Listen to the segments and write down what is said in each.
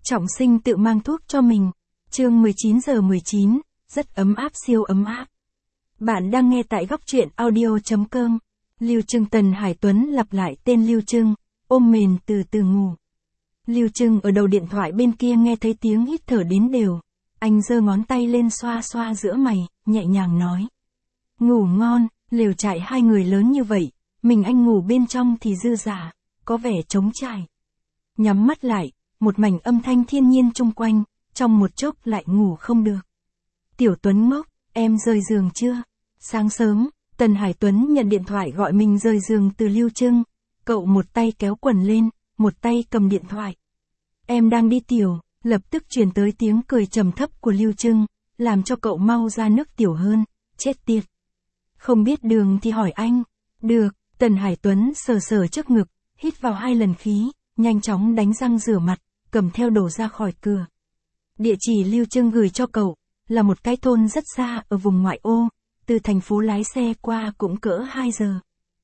Trọng Sinh tự mang thuốc cho mình. Chương 19:19, rất ấm áp, siêu ấm áp. Bạn đang nghe tại góc truyện audio.com. Lưu Trưng. Tần Hải Tuấn lặp lại tên Lưu Trưng, ôm mền từ từ ngủ. Lưu Trưng ở đầu điện thoại bên kia nghe thấy tiếng hít thở đến đều. Anh giơ ngón tay lên xoa xoa giữa mày, nhẹ nhàng nói. Ngủ ngon, lều trại hai người lớn như vậy, mình anh ngủ bên trong thì dư dả, có vẻ trống trải. Nhắm mắt lại, một mảnh âm thanh thiên nhiên chung quanh, trong một chốc lại ngủ không được. Tiểu Tuấn ngốc, em rời giường chưa? Sáng sớm, Tần Hải Tuấn nhận điện thoại gọi mình rời giường từ Lưu Trưng. Cậu một tay kéo quần lên, một tay cầm điện thoại. Em đang đi tiểu, lập tức truyền tới tiếng cười trầm thấp của Lưu Trưng, làm cho cậu mau ra nước tiểu hơn, chết tiệt. Không biết đường thì hỏi anh. Được, Tần Hải Tuấn sờ sờ trước ngực, hít vào 2 lần khí, nhanh chóng đánh răng rửa mặt, cầm theo đồ ra khỏi cửa. Địa chỉ Lưu Trưng gửi cho cậu, là một cái thôn rất xa ở vùng ngoại ô, từ thành phố lái xe qua cũng cỡ 2 giờ.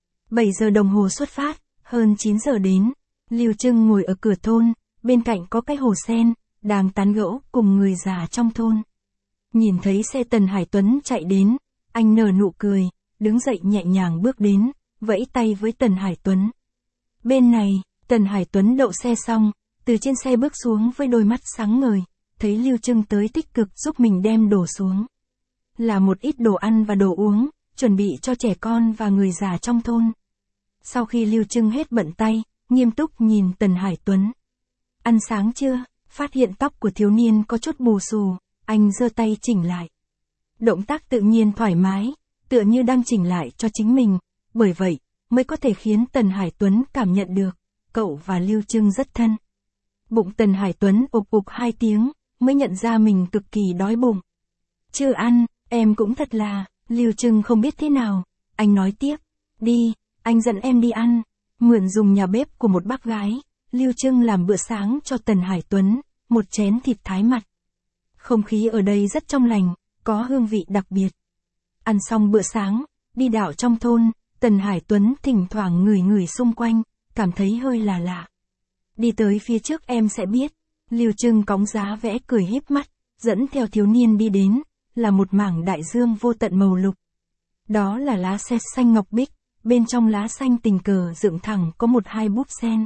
7 giờ đồng hồ xuất phát, hơn 9 giờ đến. Lưu Trưng ngồi ở cửa thôn, bên cạnh có cái hồ sen, đang tán gẫu cùng người già trong thôn. Nhìn thấy xe Tần Hải Tuấn chạy đến, anh nở nụ cười, đứng dậy nhẹ nhàng bước đến, vẫy tay với Tần Hải Tuấn. Bên này, Tần Hải Tuấn đậu xe xong, từ trên xe bước xuống với đôi mắt sáng ngời, thấy Lưu Trưng tới tích cực giúp mình đem đồ xuống. Là một ít đồ ăn và đồ uống, chuẩn bị cho trẻ con và người già trong thôn. Sau khi Lưu Trưng hết bận tay, nghiêm túc nhìn Tần Hải Tuấn. Ăn sáng chưa? Phát hiện tóc của thiếu niên có chút bù xù, anh giơ tay chỉnh lại. Động tác tự nhiên thoải mái, tựa như đang chỉnh lại cho chính mình, bởi vậy, mới có thể khiến Tần Hải Tuấn cảm nhận được, cậu và Lưu Trưng rất thân. Bụng Tần Hải Tuấn ục ục 2 tiếng, mới nhận ra mình cực kỳ đói bụng. Chưa ăn, em cũng thật là, Lưu Trưng không biết thế nào, anh nói tiếp, đi, anh dẫn em đi ăn, mượn dùng nhà bếp của một bác gái, Lưu Trưng làm bữa sáng cho Tần Hải Tuấn, một chén thịt thái mặt. Không khí ở đây rất trong lành, có hương vị đặc biệt. Ăn xong bữa sáng, đi dạo trong thôn, Tần Hải Tuấn thỉnh thoảng ngửi ngửi xung quanh, cảm thấy hơi là lạ. Đi tới phía trước em sẽ biết. Lưu Trưng cõng giá vẽ cười híp mắt, dẫn theo thiếu niên đi đến, là một mảng đại dương vô tận màu lục. Đó là lá sen xanh ngọc bích, bên trong lá xanh tình cờ dựng thẳng có 1-2 búp sen.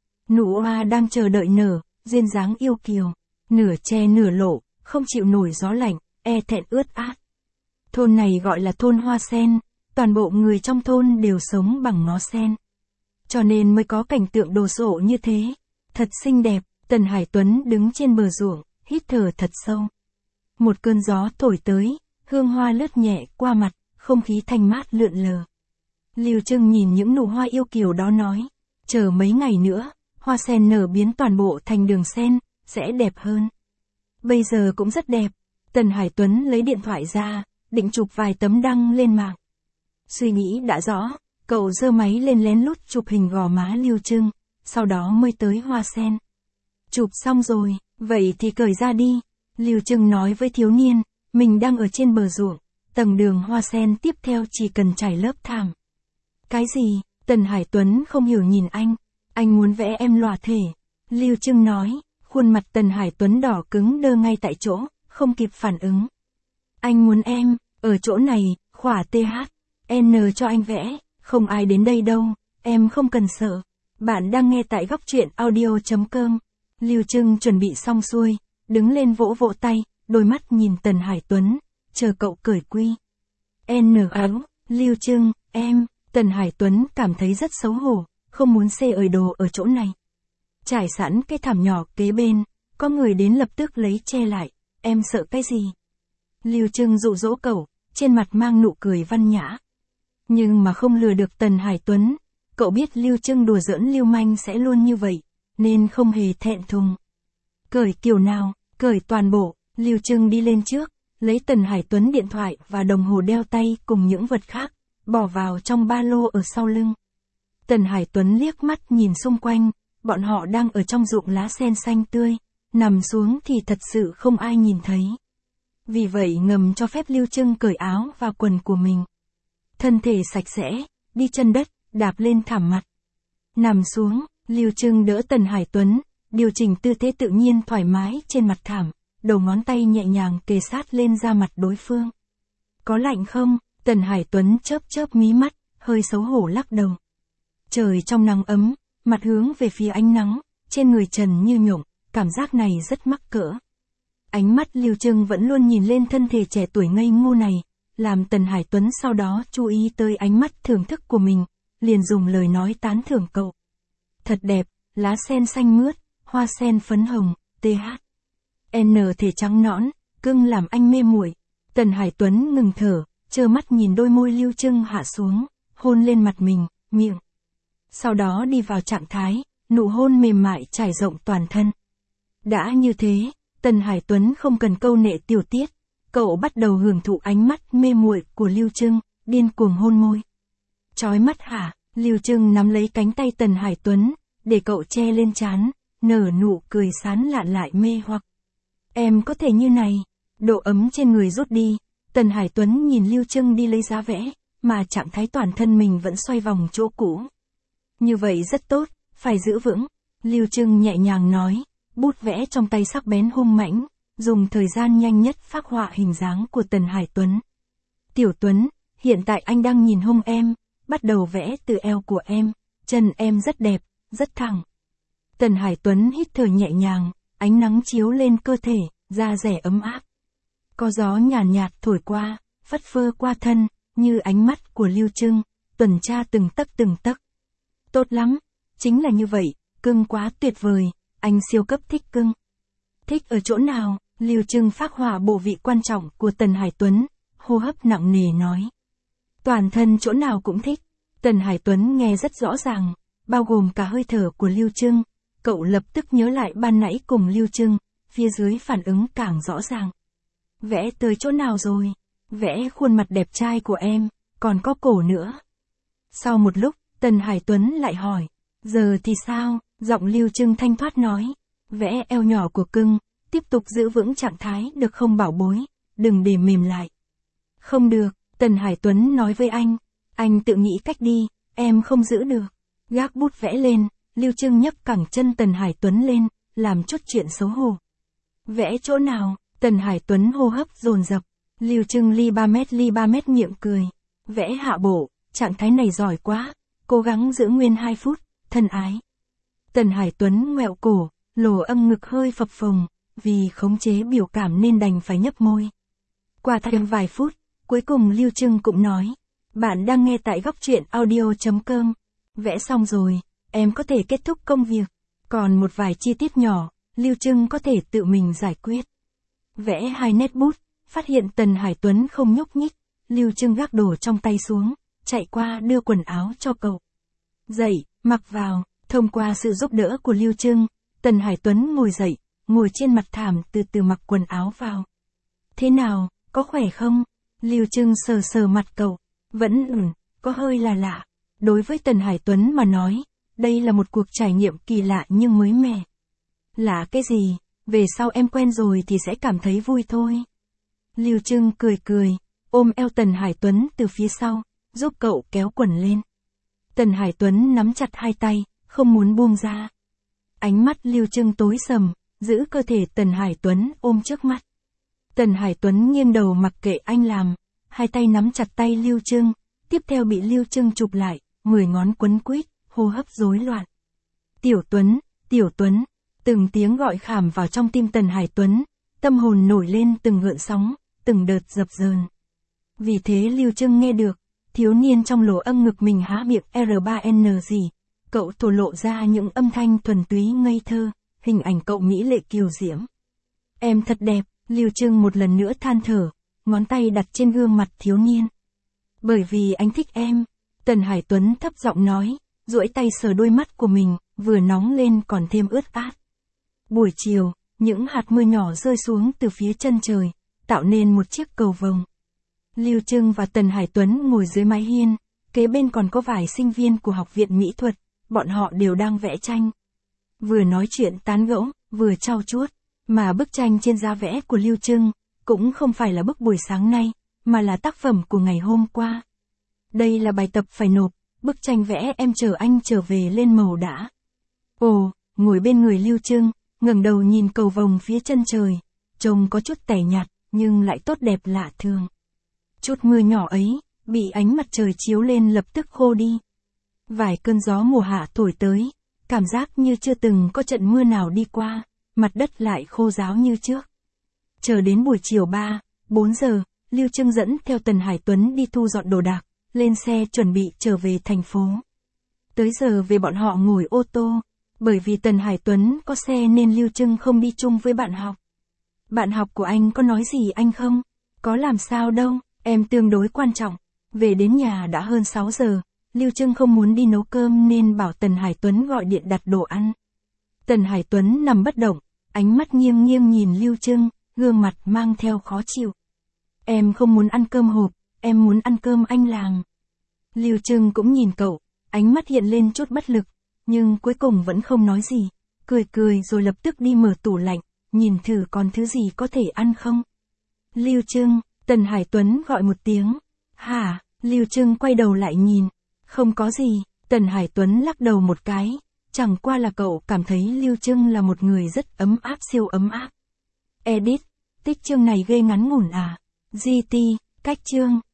Nụ hoa đang chờ đợi nở, duyên dáng yêu kiều, nửa che nửa lộ, không chịu nổi gió lạnh, e thẹn ướt át. Thôn này gọi là thôn hoa sen, toàn bộ người trong thôn đều sống bằng ngó sen. Cho nên mới có cảnh tượng đồ sộ như thế, thật xinh đẹp. Tần Hải Tuấn đứng trên bờ ruộng, hít thở thật sâu. Một cơn gió thổi tới, hương hoa lướt nhẹ qua mặt, không khí thanh mát lượn lờ. Lưu Trưng nhìn những nụ hoa yêu kiều đó nói, chờ mấy ngày nữa, hoa sen nở biến toàn bộ thành đường sen, sẽ đẹp hơn. Bây giờ cũng rất đẹp. Tần Hải Tuấn lấy điện thoại ra, định chụp vài tấm đăng lên mạng. Suy nghĩ đã rõ, cậu giơ máy lên lén lút chụp hình gò má Lưu Trưng, sau đó mới tới hoa sen. Chụp xong rồi, vậy thì cởi ra đi. Lưu Trưng nói với thiếu niên, mình đang ở trên bờ ruộng, tầng đường hoa sen tiếp theo chỉ cần trải lớp thảm. Cái gì? Tần Hải Tuấn không hiểu nhìn anh muốn vẽ em lòa thể. Lưu Trưng nói, khuôn mặt Tần Hải Tuấn đỏ cứng đơ ngay tại chỗ, không kịp phản ứng. Anh muốn em, ở chỗ này, khỏa THN cho anh vẽ, không ai đến đây đâu, em không cần sợ. Bạn đang nghe tại góc truyện audio.com. Lưu Trưng chuẩn bị xong xuôi, đứng lên vỗ vỗ tay, đôi mắt nhìn Tần Hải Tuấn, chờ cậu cởi quy. Lưu Trưng, em, Tần Hải Tuấn cảm thấy rất xấu hổ, không muốn xê ời đồ ở chỗ này. Trải sẵn cái thảm nhỏ kế bên, có người đến lập tức lấy che lại, em sợ cái gì? Lưu Trưng dụ dỗ cậu, trên mặt mang nụ cười văn nhã. Nhưng mà không lừa được Tần Hải Tuấn, cậu biết Lưu Trưng đùa giỡn lưu manh sẽ luôn như vậy, nên không hề thẹn thùng. Cởi kiểu nào, cởi toàn bộ. Lưu Trưng đi lên trước, lấy Tần Hải Tuấn điện thoại và đồng hồ đeo tay cùng những vật khác, bỏ vào trong ba lô ở sau lưng. Tần Hải Tuấn liếc mắt nhìn xung quanh, bọn họ đang ở trong ruộng lá sen xanh tươi, nằm xuống thì thật sự không ai nhìn thấy. Vì vậy ngầm cho phép Lưu Trưng cởi áo và quần của mình. Thân thể sạch sẽ, đi chân đất, đạp lên thảm mặt. Nằm xuống, Lưu Trưng đỡ Tần Hải Tuấn, điều chỉnh tư thế tự nhiên thoải mái trên mặt thảm, đầu ngón tay nhẹ nhàng kề sát lên da mặt đối phương. Có lạnh không? Tần Hải Tuấn chớp chớp mí mắt, hơi xấu hổ lắc đầu. Trời trong nắng ấm, mặt hướng về phía ánh nắng, trên người trần như nhộng, cảm giác này rất mắc cỡ. Ánh mắt Lưu Trưng vẫn luôn nhìn lên thân thể trẻ tuổi ngây ngô này, làm Tần Hải Tuấn sau đó chú ý tới ánh mắt thưởng thức của mình, liền dùng lời nói tán thưởng cậu. Thật đẹp, lá sen xanh mướt, hoa sen phấn hồng, TH. N thể trắng nõn, cưng làm anh mê muội. Tần Hải Tuấn ngừng thở, trơ mắt nhìn đôi môi Lưu Trưng hạ xuống, hôn lên mặt mình, miệng. Sau đó đi vào trạng thái, nụ hôn mềm mại trải rộng toàn thân. Đã như thế, Tần Hải Tuấn không cần câu nệ tiểu tiết, cậu bắt đầu hưởng thụ ánh mắt mê muội của Lưu Trưng, điên cuồng hôn môi. Chói mắt hả? Lưu Trưng nắm lấy cánh tay Tần Hải Tuấn, để cậu che lên trán, nở nụ cười sán lạn lại mê hoặc. Em có thể như này. Độ ấm trên người rút đi, Tần Hải Tuấn nhìn Lưu Trưng đi lấy giá vẽ, mà trạng thái toàn thân mình vẫn xoay vòng chỗ cũ. Như vậy rất tốt, phải giữ vững. Lưu Trưng nhẹ nhàng nói, bút vẽ trong tay sắc bén hung mãnh, dùng thời gian nhanh nhất phác họa hình dáng của Tần Hải Tuấn. Tiểu Tuấn, hiện tại anh đang nhìn hông em, bắt đầu vẽ từ eo của em, chân em rất đẹp, rất thẳng. Tần Hải Tuấn hít thở nhẹ nhàng, ánh nắng chiếu lên cơ thể, da rẻ ấm áp. Có gió nhàn nhạt thổi qua, phất phơ qua thân, như ánh mắt của Lưu Trưng, tuần tra từng tấc từng tấc. Tốt lắm, chính là như vậy, cưng quá tuyệt vời, anh siêu cấp thích cưng. Thích ở chỗ nào? Lưu Trưng phác họa bộ vị quan trọng của Tần Hải Tuấn, hô hấp nặng nề nói. Toàn thân chỗ nào cũng thích. Tần Hải Tuấn nghe rất rõ ràng, bao gồm cả hơi thở của Lưu Trưng, cậu lập tức nhớ lại ban nãy cùng Lưu Trưng, phía dưới phản ứng càng rõ ràng. Vẽ tới chỗ nào rồi? Vẽ khuôn mặt đẹp trai của em, còn có cổ nữa. Sau một lúc, Tần Hải Tuấn lại hỏi, giờ thì sao? Giọng Lưu Trưng thanh thoát nói, vẽ eo nhỏ của cưng, tiếp tục giữ vững trạng thái được không bảo bối, đừng để mềm lại. Không được, Tần Hải Tuấn nói với anh tự nghĩ cách đi, em không giữ được. Gác bút vẽ lên, Lưu Trưng nhấc cẳng chân Tần Hải Tuấn lên, làm chút chuyện xấu hổ. Vẽ chỗ nào? Tần Hải Tuấn hô hấp dồn dập. Lưu Trưng ly 3 mét miệng cười. Vẽ hạ bộ, trạng thái này giỏi quá, cố gắng giữ nguyên 2 phút, thân ái. Tần Hải Tuấn ngoẹo cổ, lồ âm ngực hơi phập phồng, vì khống chế biểu cảm nên đành phải nhấp môi. Qua thêm vài phút, cuối cùng Lưu Trưng cũng nói, bạn đang nghe tại góc truyện audio.com. Vẽ xong rồi, em có thể kết thúc công việc. Còn một vài chi tiết nhỏ, Lưu Trưng có thể tự mình giải quyết. Vẽ 2 nét bút, phát hiện Tần Hải Tuấn không nhúc nhích, Lưu Trưng gác đồ trong tay xuống, chạy qua đưa quần áo cho cậu. Dậy, mặc vào. Thông qua sự giúp đỡ của Lưu Trưng, Tần Hải Tuấn ngồi dậy, ngồi trên mặt thảm từ từ mặc quần áo vào. Thế nào, có khỏe không? Lưu Trưng sờ sờ mặt cậu, vẫn có hơi là lạ. Đối với Tần Hải Tuấn mà nói, đây là một cuộc trải nghiệm kỳ lạ nhưng mới mẻ. Lạ cái gì, về sau em quen rồi thì sẽ cảm thấy vui thôi. Lưu Trưng cười cười, ôm eo Tần Hải Tuấn từ phía sau, giúp cậu kéo quần lên. Tần Hải Tuấn nắm chặt hai tay, không muốn buông ra. Ánh mắt Lưu Trưng tối sầm, giữ cơ thể Tần Hải Tuấn ôm trước mắt. Tần Hải Tuấn nghiêng đầu mặc kệ anh làm, hai tay nắm chặt tay Lưu Trưng, tiếp theo bị Lưu Trưng chụp lại, 10 ngón quấn quýt, hô hấp rối loạn. Tiểu Tuấn, từng tiếng gọi khảm vào trong tim Tần Hải Tuấn, tâm hồn nổi lên từng gợn sóng, từng đợt dập dờn. Vì thế Lưu Trưng nghe được, thiếu niên trong lỗ âm ngực mình há miệng R3N gì. Cậu thổ lộ ra những âm thanh thuần túy ngây thơ, hình ảnh cậu mỹ lệ kiều diễm. Em thật đẹp, Lưu Trưng một lần nữa than thở, ngón tay đặt trên gương mặt thiếu niên. Bởi vì anh thích em, Tần Hải Tuấn thấp giọng nói, duỗi tay sờ đôi mắt của mình, vừa nóng lên còn thêm ướt át. Buổi chiều, những hạt mưa nhỏ rơi xuống từ phía chân trời, tạo nên một chiếc cầu vồng. Lưu Trưng và Tần Hải Tuấn ngồi dưới mái hiên, kế bên còn có vài sinh viên của học viện mỹ thuật, bọn họ đều đang vẽ tranh. Vừa nói chuyện tán gẫu, vừa trau chuốt, mà bức tranh trên da vẽ của Lưu Trưng, cũng không phải là bức buổi sáng nay, mà là tác phẩm của ngày hôm qua. Đây là bài tập phải nộp, bức tranh vẽ em chờ anh trở về lên màu đã. Ồ, ngồi bên người Lưu Trưng, ngẩng đầu nhìn cầu vồng phía chân trời, trông có chút tẻ nhạt, nhưng lại tốt đẹp lạ thường. Chút mưa nhỏ ấy, bị ánh mặt trời chiếu lên lập tức khô đi. Vài cơn gió mùa hạ thổi tới, cảm giác như chưa từng có trận mưa nào đi qua, mặt đất lại khô ráo như trước. Chờ đến buổi chiều 3-4 giờ, Lưu Trưng dẫn theo Tần Hải Tuấn đi thu dọn đồ đạc, lên xe chuẩn bị trở về thành phố. Tới giờ về bọn họ ngồi ô tô, bởi vì Tần Hải Tuấn có xe nên Lưu Trưng không đi chung với bạn học. Bạn học của anh có nói gì anh không? Có làm sao đâu, em tương đối quan trọng. Về đến nhà đã hơn 6 giờ, Lưu Trưng không muốn đi nấu cơm nên bảo Tần Hải Tuấn gọi điện đặt đồ ăn. Tần Hải Tuấn nằm bất động, ánh mắt nghiêng nghiêng nhìn Lưu Trưng, gương mặt mang theo khó chịu. Em không muốn ăn cơm hộp, em muốn ăn cơm anh làng. Lưu Trưng cũng nhìn cậu, ánh mắt hiện lên chút bất lực, nhưng cuối cùng vẫn không nói gì, cười cười rồi lập tức đi mở tủ lạnh, nhìn thử còn thứ gì có thể ăn không. Lưu Trưng, Tần Hải Tuấn gọi một tiếng. Hả? Lưu Trưng quay đầu lại nhìn. Không có gì, Tần Hải Tuấn lắc đầu một cái, chẳng qua là cậu cảm thấy Lưu Trưng là một người rất ấm áp, siêu ấm áp. Edit, tích chương này ghê ngắn ngủn à? GT, cách chương.